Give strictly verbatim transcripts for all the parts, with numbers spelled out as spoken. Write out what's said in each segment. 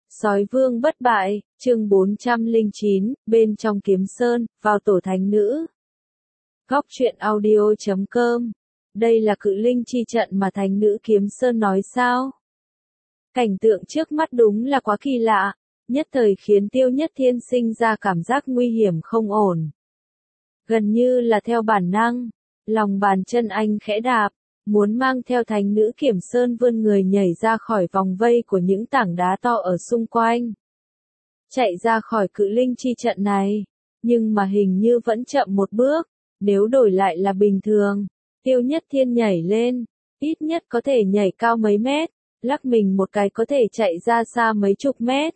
Sói vương bất bại, chương bốn trăm lẻ chín, bên trong kiếm sơn, vào tổ thánh nữ. Góc truyện audio chấm com. Đây là cự linh chi trận mà thánh nữ kiếm sơn nói sao? Cảnh tượng trước mắt đúng là quá kỳ lạ, nhất thời khiến Tiêu Nhất Thiên sinh ra cảm giác nguy hiểm không ổn. Gần như là theo bản năng, lòng bàn chân anh khẽ đạp, muốn mang theo thánh nữ Kiếm Sơn vươn người nhảy ra khỏi vòng vây của những tảng đá to ở xung quanh. Chạy ra khỏi cự linh chi trận này, nhưng mà hình như vẫn chậm một bước, nếu đổi lại là bình thường, Tiêu Nhất Thiên nhảy lên, ít nhất có thể nhảy cao mấy mét, lắc mình một cái có thể chạy ra xa mấy chục mét.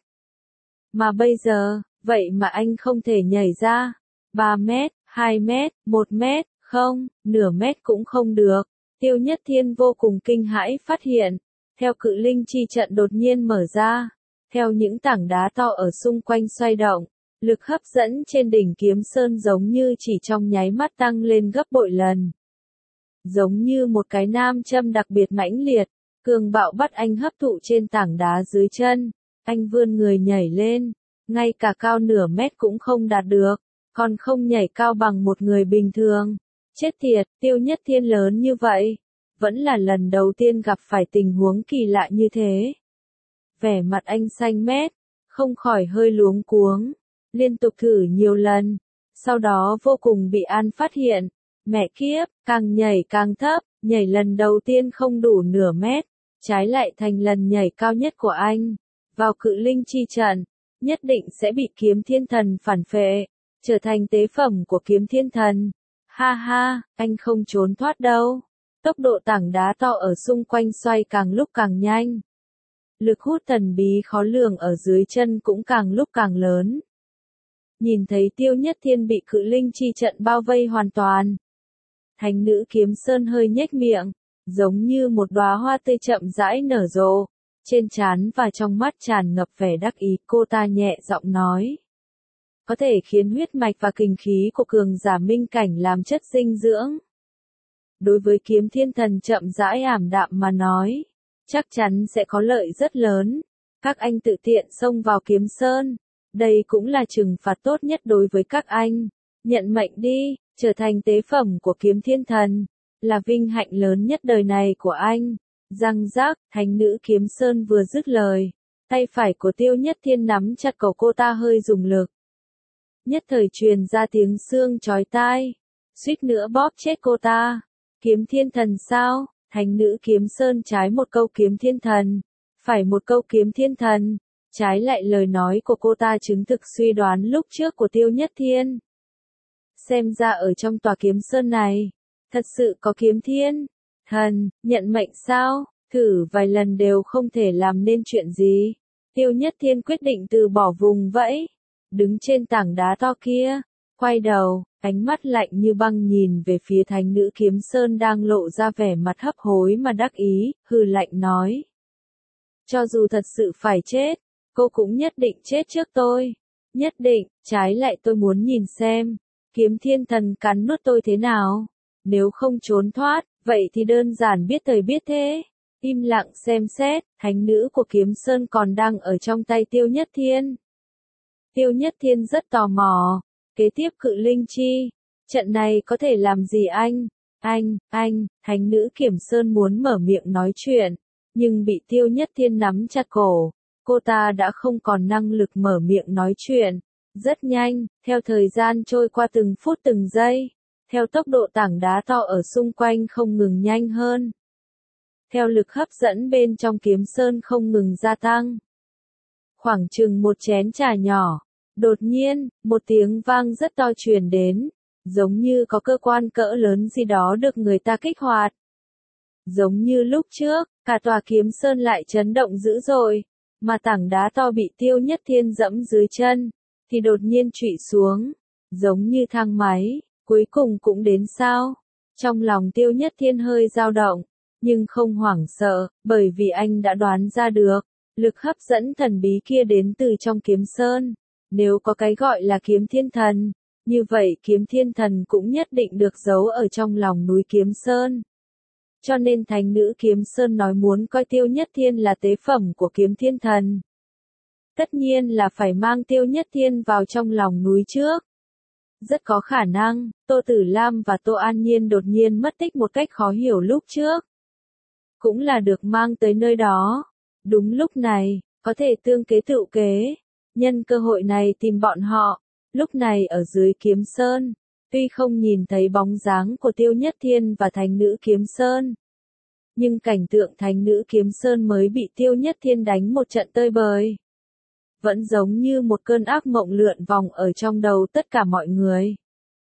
Mà bây giờ, vậy mà anh không thể nhảy ra, ba mét, hai mét, một mét, không, nửa mét cũng không được. Tiêu Nhất Thiên vô cùng kinh hãi phát hiện, theo cự linh chi trận đột nhiên mở ra, theo những tảng đá to ở xung quanh xoay động, lực hấp dẫn trên đỉnh kiếm sơn giống như chỉ trong nháy mắt tăng lên gấp bội lần. Giống như một cái nam châm đặc biệt mãnh liệt, cường bạo bắt anh hấp thụ trên tảng đá dưới chân, anh vươn người nhảy lên, ngay cả cao nửa mét cũng không đạt được, còn không nhảy cao bằng một người bình thường. Chết tiệt, Tiêu Nhất Thiên lớn như vậy, vẫn là lần đầu tiên gặp phải tình huống kỳ lạ như thế. Vẻ mặt anh xanh mét, không khỏi hơi luống cuống, liên tục thử nhiều lần, sau đó vô cùng bị An phát hiện, mẹ kiếp, càng nhảy càng thấp, nhảy lần đầu tiên không đủ nửa mét, trái lại thành lần nhảy cao nhất của anh, vào cự linh chi trận, nhất định sẽ bị kiếm thiên thần phản phệ, trở thành tế phẩm của kiếm thiên thần. Ha ha, anh không trốn thoát đâu. Tốc độ tảng đá to ở xung quanh xoay càng lúc càng nhanh. Lực hút thần bí khó lường ở dưới chân cũng càng lúc càng lớn. Nhìn thấy Tiêu Nhất Thiên bị cự linh chi trận bao vây hoàn toàn. Thánh nữ Kiếm Sơn hơi nhếch miệng, giống như một đóa hoa tươi chậm rãi nở rộ. Trên trán và trong mắt tràn ngập vẻ đắc ý, cô ta nhẹ giọng nói. Có thể khiến huyết mạch và kình khí của cường giả minh cảnh làm chất dinh dưỡng. Đối với kiếm thiên thần chậm rãi ảm đạm mà nói, chắc chắn sẽ có lợi rất lớn. Các anh tự tiện xông vào kiếm sơn, đây cũng là trừng phạt tốt nhất đối với các anh. Nhận mệnh đi, trở thành tế phẩm của kiếm thiên thần, là vinh hạnh lớn nhất đời này của anh. Răng rác, thánh nữ Kiếm Sơn vừa dứt lời, tay phải của Tiêu Nhất Thiên nắm chặt cổ cô ta hơi dùng lực. Nhất thời truyền ra tiếng xương chói tai, suýt nữa bóp chết cô ta. Kiếm thiên thần sao? Thánh nữ Kiếm Sơn trái một câu kiếm thiên thần, phải một câu kiếm thiên thần, trái lại lời nói của cô ta chứng thực suy đoán lúc trước của Tiêu Nhất Thiên. Xem ra ở trong tòa kiếm sơn này, thật sự có kiếm thiên thần, nhận mệnh sao? Thử vài lần đều không thể làm nên chuyện gì. Tiêu Nhất Thiên quyết định từ bỏ vùng vẫy. Đứng trên tảng đá to kia, quay đầu, ánh mắt lạnh như băng nhìn về phía thánh nữ Kiếm Sơn đang lộ ra vẻ mặt hấp hối mà đắc ý, hừ lạnh nói. Cho dù thật sự phải chết, cô cũng nhất định chết trước tôi. Nhất định, trái lại tôi muốn nhìn xem, kiếm thiên thần cắn nuốt tôi thế nào. Nếu không trốn thoát, vậy thì đơn giản biết thời biết thế. Im lặng xem xét, thánh nữ của Kiếm Sơn còn đang ở trong tay Tiêu Nhất Thiên. Tiêu Nhất Thiên rất tò mò, kế tiếp cự linh chi, trận này có thể làm gì anh? Anh, anh, thánh nữ Kiếm Sơn muốn mở miệng nói chuyện, nhưng bị Tiêu Nhất Thiên nắm chặt cổ, cô ta đã không còn năng lực mở miệng nói chuyện. Rất nhanh, theo thời gian trôi qua từng phút từng giây, theo tốc độ tảng đá to ở xung quanh không ngừng nhanh hơn. Theo lực hấp dẫn bên trong kiếm sơn không ngừng gia tăng. Khoảng chừng một chén trà nhỏ, đột nhiên, một tiếng vang rất to truyền đến, giống như có cơ quan cỡ lớn gì đó được người ta kích hoạt. Giống như lúc trước, cả tòa kiếm sơn lại chấn động dữ dội, mà tảng đá to bị Tiêu Nhất Thiên dẫm dưới chân, thì đột nhiên trụy xuống, giống như thang máy, cuối cùng cũng đến sao. Trong lòng Tiêu Nhất Thiên hơi dao động, nhưng không hoảng sợ, bởi vì anh đã đoán ra được, lực hấp dẫn thần bí kia đến từ trong kiếm sơn. Nếu có cái gọi là kiếm thiên thần, như vậy kiếm thiên thần cũng nhất định được giấu ở trong lòng núi kiếm sơn. Cho nên thánh nữ Kiếm Sơn nói muốn coi Tiêu Nhất Thiên là tế phẩm của kiếm thiên thần. tất nhiên là phải mang Tiêu Nhất Thiên vào trong lòng núi trước. Rất có khả năng, Tô Tử Lam và Tô An Nhiên đột nhiên mất tích một cách khó hiểu lúc trước. Cũng là được mang tới nơi đó. Đúng lúc này, có thể tương kế tự kế. Nhân cơ hội này tìm bọn họ. Lúc này ở dưới Kiếm Sơn, tuy không nhìn thấy bóng dáng của Tiêu Nhất Thiên và Thánh Nữ Kiếm Sơn. Nhưng cảnh tượng Thánh Nữ Kiếm Sơn mới bị Tiêu Nhất Thiên đánh một trận tơi bời. Vẫn giống như một cơn ác mộng lượn vòng ở trong đầu tất cả mọi người.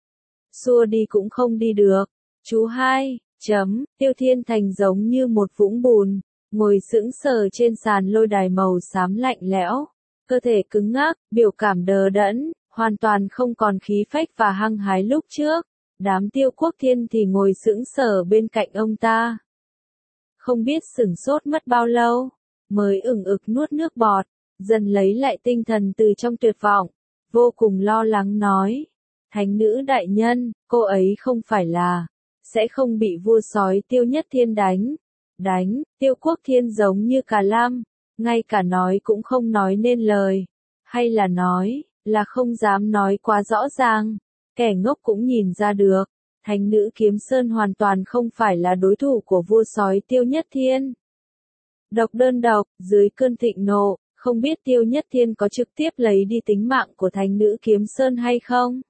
Xua đi cũng không đi được. Chú hai, chấm, Tiêu Thiên Thành giống như một vũng bùn, ngồi sững sờ trên sàn lôi đài màu xám lạnh lẽo. Cơ thể cứng ngắc, biểu cảm đờ đẫn, hoàn toàn không còn khí phách và hăng hái lúc trước. Đám Tiêu Quốc Thiên thì ngồi sững sờ bên cạnh ông ta. Không biết sửng sốt mất bao lâu, mới ửng ực nuốt nước bọt, dần lấy lại tinh thần từ trong tuyệt vọng, vô cùng lo lắng nói. Thánh nữ đại nhân, cô ấy không phải là, sẽ không bị vua sói Tiêu Nhất Thiên đánh. Đánh, Tiêu Quốc Thiên giống như cà lam, ngay cả nói cũng không nói nên lời. Hay là nói, là không dám nói quá rõ ràng, kẻ ngốc cũng nhìn ra được. Thánh nữ Kiếm Sơn hoàn toàn không phải là đối thủ của vua sói Tiêu Nhất Thiên. Độc đơn độc, dưới cơn thịnh nộ, không biết Tiêu Nhất Thiên có trực tiếp lấy đi tính mạng của Thánh nữ Kiếm Sơn hay không?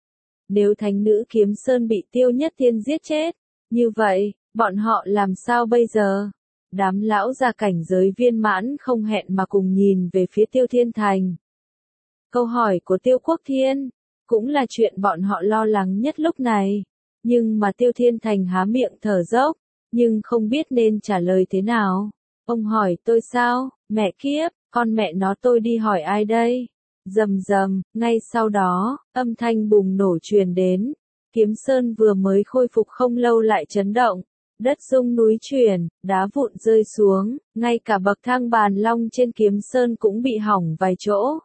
Nếu Thánh nữ Kiếm Sơn bị Tiêu Nhất Thiên giết chết, như vậy, bọn họ làm sao bây giờ? Đám lão già cảnh giới viên mãn không hẹn mà cùng nhìn về phía Tiêu Thiên Thành. Câu hỏi của Tiêu Quốc Thiên, cũng là chuyện bọn họ lo lắng nhất lúc này. Nhưng mà Tiêu Thiên Thành há miệng thở dốc, nhưng không biết nên trả lời thế nào. Ông hỏi tôi sao, mẹ kiếp, con mẹ nó tôi đi hỏi ai đây? Rầm rầm, ngay sau đó, âm thanh bùng nổ truyền đến. Kiếm Sơn vừa mới khôi phục không lâu lại chấn động. Đất rung núi chuyển, đá vụn rơi xuống, ngay cả bậc thang bàn long trên Kiếm Sơn cũng bị hỏng vài chỗ.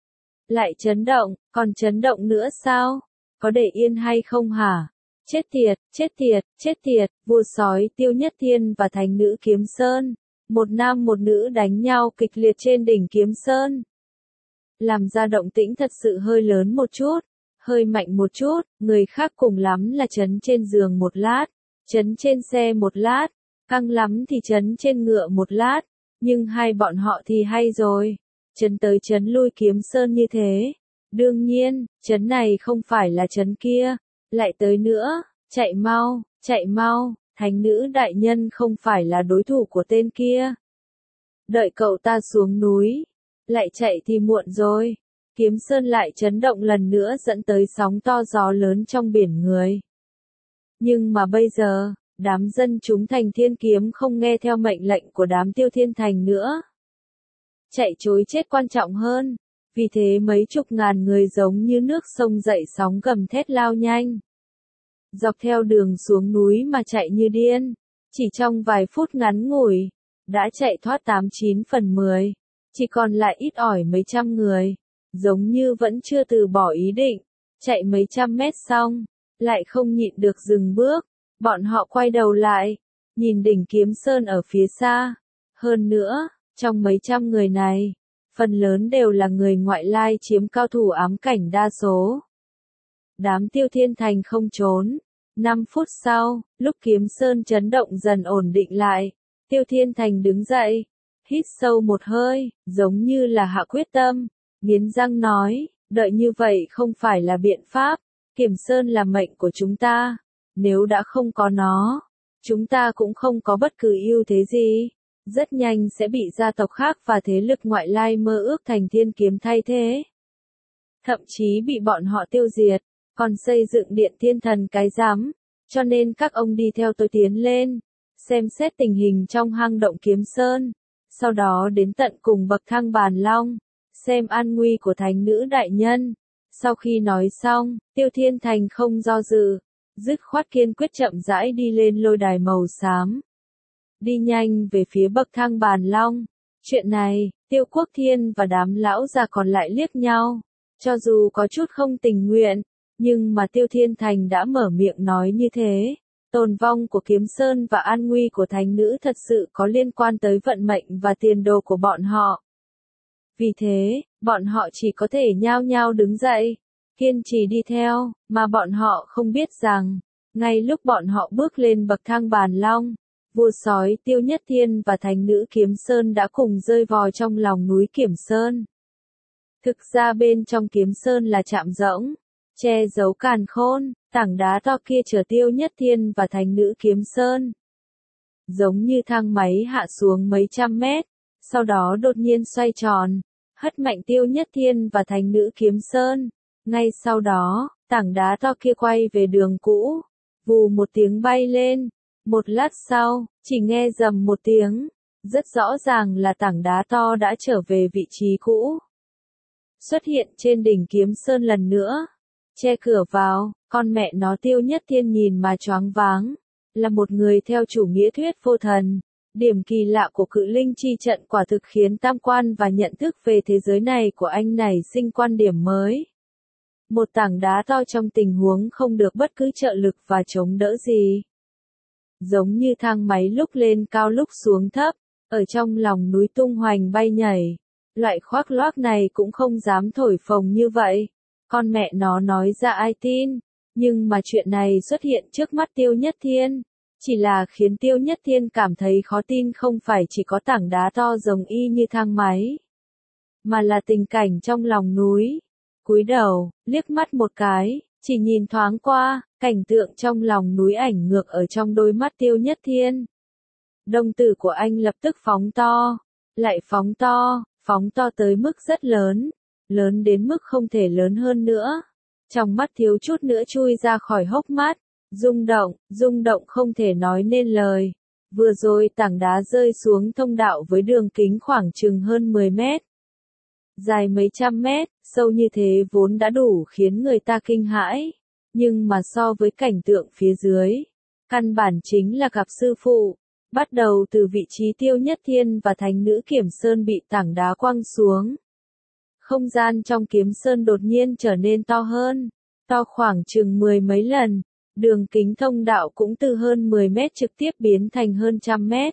Lại chấn động, còn chấn động nữa sao? Có để yên hay không hả? Chết tiệt, chết tiệt, chết tiệt, vua sói Tiêu Nhất Thiên và Thánh nữ Kiếm Sơn. Một nam một nữ đánh nhau kịch liệt trên đỉnh Kiếm Sơn. Làm ra động tĩnh thật sự hơi lớn một chút, hơi mạnh một chút, người khác cùng lắm là chấn trên giường một lát, chấn trên xe một lát, căng lắm thì chấn trên ngựa một lát, nhưng hai bọn họ thì hay rồi, chấn tới chấn lui Kiếm Sơn như thế. Đương nhiên, chấn này không phải là chấn kia, lại tới nữa, chạy mau, chạy mau, thánh nữ đại nhân không phải là đối thủ của tên kia. Đợi cậu ta xuống núi, lại chạy thì muộn rồi. Kiếm Sơn lại chấn động lần nữa dẫn tới sóng to gió lớn trong biển người. Nhưng mà bây giờ, đám dân chúng thành Thiên Kiếm không nghe theo mệnh lệnh của đám Tiêu Thiên Thành nữa. Chạy trối chết quan trọng hơn, vì thế mấy chục ngàn người giống như nước sông dậy sóng gầm thét lao nhanh. Dọc theo đường xuống núi mà chạy như điên, chỉ trong vài phút ngắn ngủi, đã chạy thoát tám chín phần mười, chỉ còn lại ít ỏi mấy trăm người, giống như vẫn chưa từ bỏ ý định, chạy mấy trăm mét xong, lại không nhịn được dừng bước, bọn họ quay đầu lại, nhìn đỉnh Kiếm Sơn ở phía xa, hơn nữa, trong mấy trăm người này, phần lớn đều là người ngoại lai chiếm cao thủ ám cảnh đa số. Đám Tiêu Thiên Thành không trốn. Năm phút sau, lúc Kiếm Sơn chấn động dần ổn định lại, Tiêu Thiên Thành đứng dậy, hít sâu một hơi, giống như là hạ quyết tâm, nghiến răng nói, đợi như vậy không phải là biện pháp, Kiếm Sơn là mệnh của chúng ta, nếu đã không có nó, chúng ta cũng không có bất cứ ưu thế gì, rất nhanh sẽ bị gia tộc khác và thế lực ngoại lai mơ ước thành Thiên Kiếm thay thế. Thậm chí bị bọn họ tiêu diệt. Còn xây dựng điện thiên thần cái rắm, cho nên các ông đi theo tôi tiến lên, xem xét tình hình trong hang động Kiếm Sơn, sau đó đến tận cùng bậc thang bàn long, xem an nguy của thánh nữ đại nhân. Sau khi nói xong, Tiêu Thiên Thành không do dự, dứt khoát kiên quyết chậm rãi đi lên lôi đài màu xám. Đi nhanh về phía bậc thang bàn long. Chuyện này, Tiêu Quốc Thiên và đám lão già còn lại liếc nhau, cho dù có chút không tình nguyện. Nhưng mà Tiêu Thiên Thành đã mở miệng nói như thế, tồn vong của Kiếm Sơn và an nguy của thánh nữ thật sự có liên quan tới vận mệnh và tiền đồ của bọn họ. Vì thế, bọn họ chỉ có thể nhao nhao đứng dậy, kiên trì đi theo, mà bọn họ không biết rằng, ngay lúc bọn họ bước lên bậc thang bàn long, vua sói Tiêu Nhất Thiên và thánh nữ Kiếm Sơn đã cùng rơi vò trong lòng núi Kiểm Sơn. Thực ra bên trong Kiếm Sơn là trạm rỗng, che giấu càn khôn, tảng đá to kia chở Tiêu Nhất Thiên và thánh nữ Kiếm Sơn. Giống như thang máy hạ xuống mấy trăm mét, sau đó đột nhiên xoay tròn, hất mạnh Tiêu Nhất Thiên và thánh nữ Kiếm Sơn. Ngay sau đó, tảng đá to kia quay về đường cũ, vù một tiếng bay lên. Một lát sau, chỉ nghe rầm một tiếng, rất rõ ràng là tảng đá to đã trở về vị trí cũ. Xuất hiện trên đỉnh Kiếm Sơn lần nữa, che cửa vào, con mẹ nó Tiêu Nhất Thiên nhìn mà choáng váng, là một người theo chủ nghĩa thuyết vô thần. Điểm kỳ lạ của cự linh chi trận quả thực khiến tam quan và nhận thức về thế giới này của anh nảy sinh quan điểm mới. Một tảng đá to trong tình huống không được bất cứ trợ lực và chống đỡ gì. Giống như thang máy lúc lên cao lúc xuống thấp, ở trong lòng núi tung hoành bay nhảy. Loại khoác loác này cũng không dám thổi phồng như vậy. Con mẹ nó nói ra ai tin. Nhưng mà chuyện này xuất hiện trước mắt Tiêu Nhất Thiên. Chỉ là khiến Tiêu Nhất Thiên cảm thấy khó tin không phải chỉ có tảng đá to giống y như thang máy. Mà là tình cảnh trong lòng núi. Cúi đầu, liếc mắt một cái, chỉ nhìn thoáng qua, cảnh tượng trong lòng núi ảnh ngược ở trong đôi mắt Tiêu Nhất Thiên. Đồng tử của anh lập tức phóng to, lại phóng to, phóng to tới mức rất lớn, lớn đến mức không thể lớn hơn nữa. Trong mắt thiếu chút nữa chui ra khỏi hốc mắt, rung động, rung động không thể nói nên lời. Vừa rồi tảng đá rơi xuống thông đạo với đường kính khoảng chừng hơn mười mét. Dài mấy trăm mét, sâu như thế vốn đã đủ khiến người ta kinh hãi. Nhưng mà so với cảnh tượng phía dưới, căn bản chính là gặp sư phụ. Bắt đầu từ vị trí Tiêu Nhất Thiên và thánh nữ Kiểm Sơn bị tảng đá quăng xuống. Không gian trong Kiếm Sơn đột nhiên trở nên to hơn, to khoảng chừng mười mấy lần. Đường kính thông đạo cũng từ hơn mười mét trực tiếp biến thành hơn trăm mét.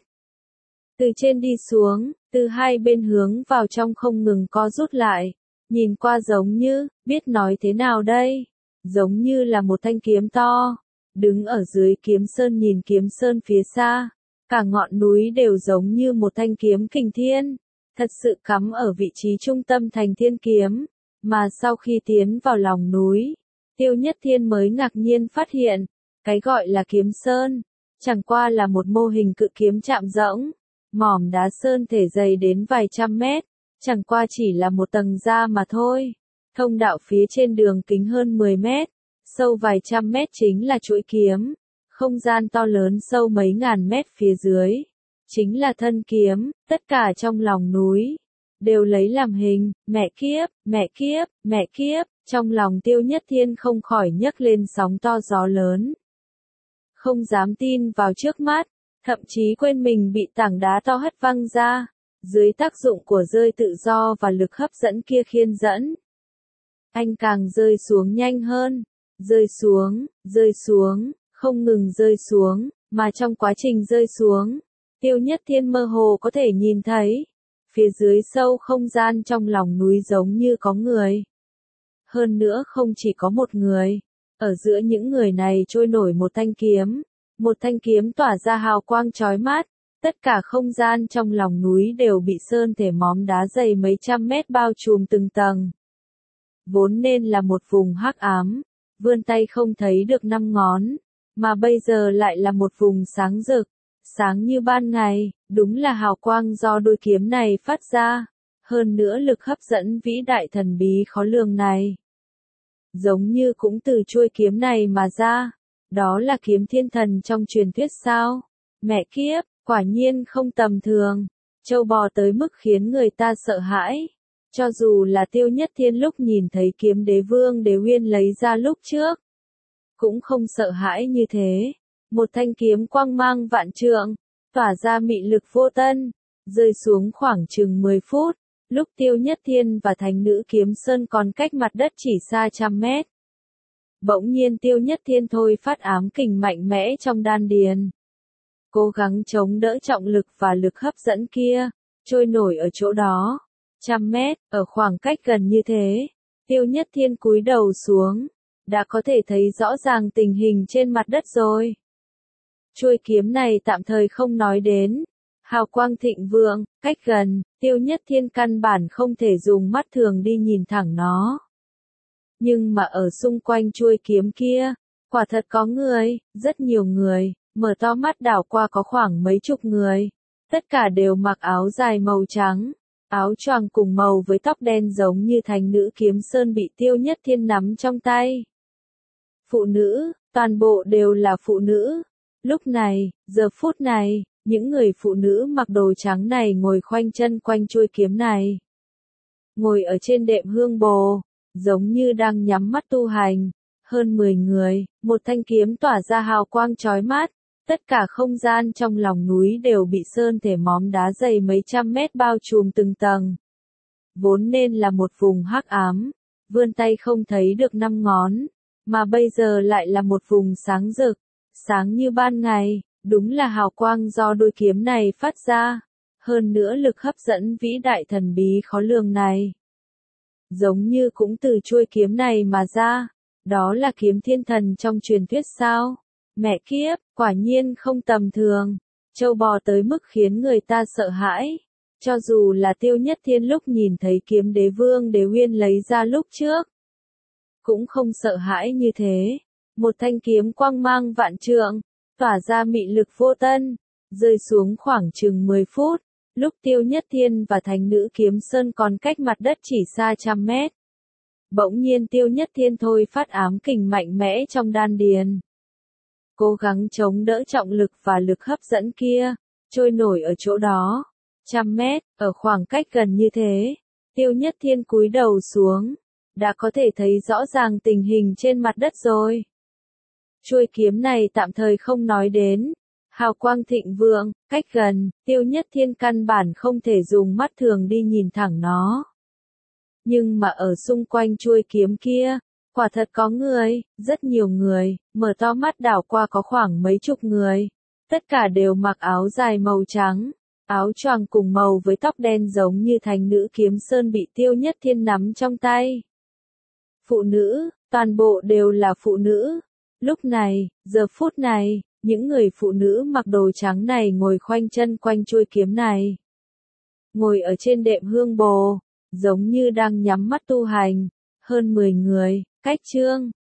Từ trên đi xuống, từ hai bên hướng vào trong không ngừng co rút lại. Nhìn qua giống như, biết nói thế nào đây? Giống như là một thanh kiếm to. Đứng ở dưới Kiếm Sơn nhìn Kiếm Sơn phía xa. Cả ngọn núi đều giống như một thanh kiếm kình thiên. Thật sự cắm ở vị trí trung tâm thành thiên kiếm. Mà sau khi tiến vào lòng núi, Tiêu Nhất Thiên mới ngạc nhiên phát hiện, cái gọi là Kiếm Sơn, chẳng qua là một mô hình cự kiếm chạm rỗng, mỏm đá sơn thể dày đến vài trăm mét, chẳng qua chỉ là một tầng da mà thôi. Thông đạo phía trên đường kính hơn mười mét, sâu vài trăm mét chính là chuỗi kiếm, không gian to lớn sâu mấy ngàn mét phía dưới, chính là thân kiếm, tất cả trong lòng núi, đều lấy làm hình, mẹ kiếp, mẹ kiếp, mẹ kiếp, trong lòng Tiêu Nhất Thiên không khỏi nhấc lên sóng to gió lớn. Không dám tin vào trước mắt, thậm chí quên mình bị tảng đá to hất văng ra, dưới tác dụng của rơi tự do và lực hấp dẫn kia khiên dẫn. Anh càng rơi xuống nhanh hơn, rơi xuống, rơi xuống, không ngừng rơi xuống, mà trong quá trình rơi xuống, Tiêu Nhất Thiên mơ hồ có thể nhìn thấy, phía dưới sâu không gian trong lòng núi giống như có người. Hơn nữa không chỉ có một người, ở giữa những người này trôi nổi một thanh kiếm, một thanh kiếm tỏa ra hào quang chói mắt, tất cả không gian trong lòng núi đều bị sơn thể móm đá dày mấy trăm mét bao trùm từng tầng. Vốn nên là một vùng hắc ám, vươn tay không thấy được năm ngón, mà bây giờ lại là một vùng sáng rực, sáng như ban ngày, đúng là hào quang do đôi kiếm này phát ra, hơn nữa lực hấp dẫn vĩ đại thần bí khó lường này. Giống như cũng từ chuôi kiếm này mà ra, đó là kiếm thiên thần trong truyền thuyết sao? Mẹ kiếp, quả nhiên không tầm thường, trâu bò tới mức khiến người ta sợ hãi. Cho dù là Tiêu Nhất Thiên lúc nhìn thấy kiếm đế vương đế uyên lấy ra lúc trước, cũng không sợ hãi như thế. Một thanh kiếm quang mang vạn trượng, tỏa ra mị lực vô tân, rơi xuống khoảng chừng mười phút, lúc Tiêu Nhất Thiên và thánh nữ Kiếm Sơn còn cách mặt đất chỉ xa trăm mét. Bỗng nhiên Tiêu Nhất Thiên thôi phát ám kình mạnh mẽ trong đan điền. Cố gắng chống đỡ trọng lực và lực hấp dẫn kia, trôi nổi ở chỗ đó. trăm mét, ở khoảng cách gần như thế, Tiêu Nhất Thiên cúi đầu xuống, đã có thể thấy rõ ràng tình hình trên mặt đất rồi. Chuôi kiếm này tạm thời không nói đến, hào quang thịnh vượng, cách gần, Tiêu Nhất Thiên căn bản không thể dùng mắt thường đi nhìn thẳng nó. Nhưng mà ở xung quanh chuôi kiếm kia, quả thật có người, rất nhiều người, mở to mắt đảo qua có khoảng mấy chục người. Tất cả đều mặc áo dài màu trắng, áo choàng cùng màu với tóc đen giống như thánh nữ kiếm sơn bị Tiêu Nhất Thiên nắm trong tay. Phụ nữ, toàn bộ đều là phụ nữ. Lúc này, giờ phút này, những người phụ nữ mặc đồ trắng này ngồi khoanh chân quanh chuôi kiếm này. Ngồi ở trên đệm hương bồ, giống như đang nhắm mắt tu hành. Hơn mười người, một thanh kiếm tỏa ra hào quang chói mắt. Tất cả không gian trong lòng núi đều bị sơn thể móm đá dày mấy trăm mét bao trùm từng tầng. Vốn nên là một vùng hắc ám, vươn tay không thấy được năm ngón, mà bây giờ lại là một vùng sáng rực, sáng như ban ngày, đúng là hào quang do đôi kiếm này phát ra. Hơn nữa lực hấp dẫn vĩ đại thần bí khó lường này. Giống như cũng từ chuôi kiếm này mà ra, đó là kiếm thiên thần trong truyền thuyết sao? Mẹ kiếp, quả nhiên không tầm thường, châu bò tới mức khiến người ta sợ hãi. Cho dù là Tiêu Nhất Thiên lúc nhìn thấy kiếm đế vương đế uyên lấy ra lúc trước, cũng không sợ hãi như thế. Một thanh kiếm quang mang vạn trượng, tỏa ra mị lực vô tân, rơi xuống khoảng chừng mười phút, lúc Tiêu Nhất Thiên và thánh nữ kiếm sơn còn cách mặt đất chỉ xa trăm mét. Bỗng nhiên Tiêu Nhất Thiên thôi phát ám kình mạnh mẽ trong đan điền. Cố gắng chống đỡ trọng lực và lực hấp dẫn kia, trôi nổi ở chỗ đó. Trăm mét, ở khoảng cách gần như thế, Tiêu Nhất Thiên cúi đầu xuống, đã có thể thấy rõ ràng tình hình trên mặt đất rồi. Chuôi kiếm này tạm thời không nói đến, hào quang thịnh vượng, cách gần, Tiêu Nhất Thiên căn bản không thể dùng mắt thường đi nhìn thẳng nó. Nhưng mà ở xung quanh chuôi kiếm kia, quả thật có người, rất nhiều người, mở to mắt đảo qua có khoảng mấy chục người. Tất cả đều mặc áo dài màu trắng, áo choàng cùng màu với tóc đen giống như thánh nữ kiếm sơn bị Tiêu Nhất Thiên nắm trong tay. Phụ nữ, toàn bộ đều là phụ nữ. Lúc này, giờ phút này, những người phụ nữ mặc đồ trắng này ngồi khoanh chân quanh chuôi kiếm này. Ngồi ở trên đệm hương bồ, giống như đang nhắm mắt tu hành. Hơn mười người, cách chương.